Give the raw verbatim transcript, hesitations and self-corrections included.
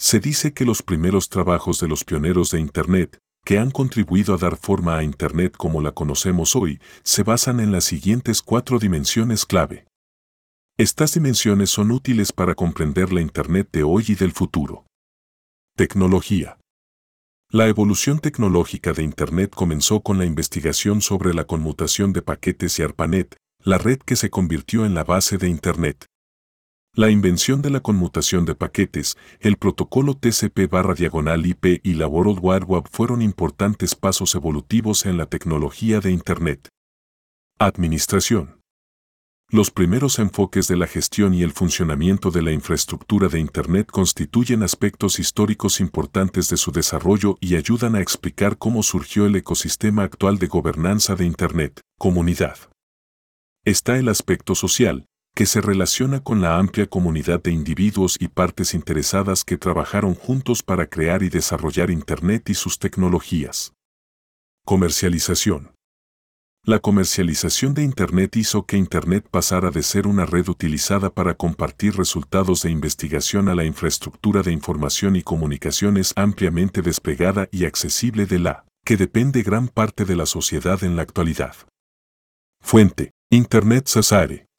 Se dice que los primeros trabajos de los pioneros de Internet, que han contribuido a dar forma a Internet como la conocemos hoy, se basan en las siguientes cuatro dimensiones clave. Estas dimensiones son útiles para comprender la Internet de hoy y del futuro. Tecnología. La evolución tecnológica de Internet comenzó con la investigación sobre la conmutación de paquetes y ARPANET, la red que se convirtió en la base de Internet. La invención de la conmutación de paquetes, el protocolo T C P barra diagonal I P y la World Wide Web fueron importantes pasos evolutivos en la tecnología de Internet. Administración. Los primeros enfoques de la gestión y el funcionamiento de la infraestructura de Internet constituyen aspectos históricos importantes de su desarrollo y ayudan a explicar cómo surgió el ecosistema actual de gobernanza de Internet. Comunidad. Está el aspecto social, que se relaciona con la amplia comunidad de individuos y partes interesadas que trabajaron juntos para crear y desarrollar Internet y sus tecnologías. Comercialización. La comercialización de Internet hizo que Internet pasara de ser una red utilizada para compartir resultados de investigación a la infraestructura de información y comunicaciones ampliamente desplegada y accesible de la que depende gran parte de la sociedad en la actualidad. Fuente: Internet Society.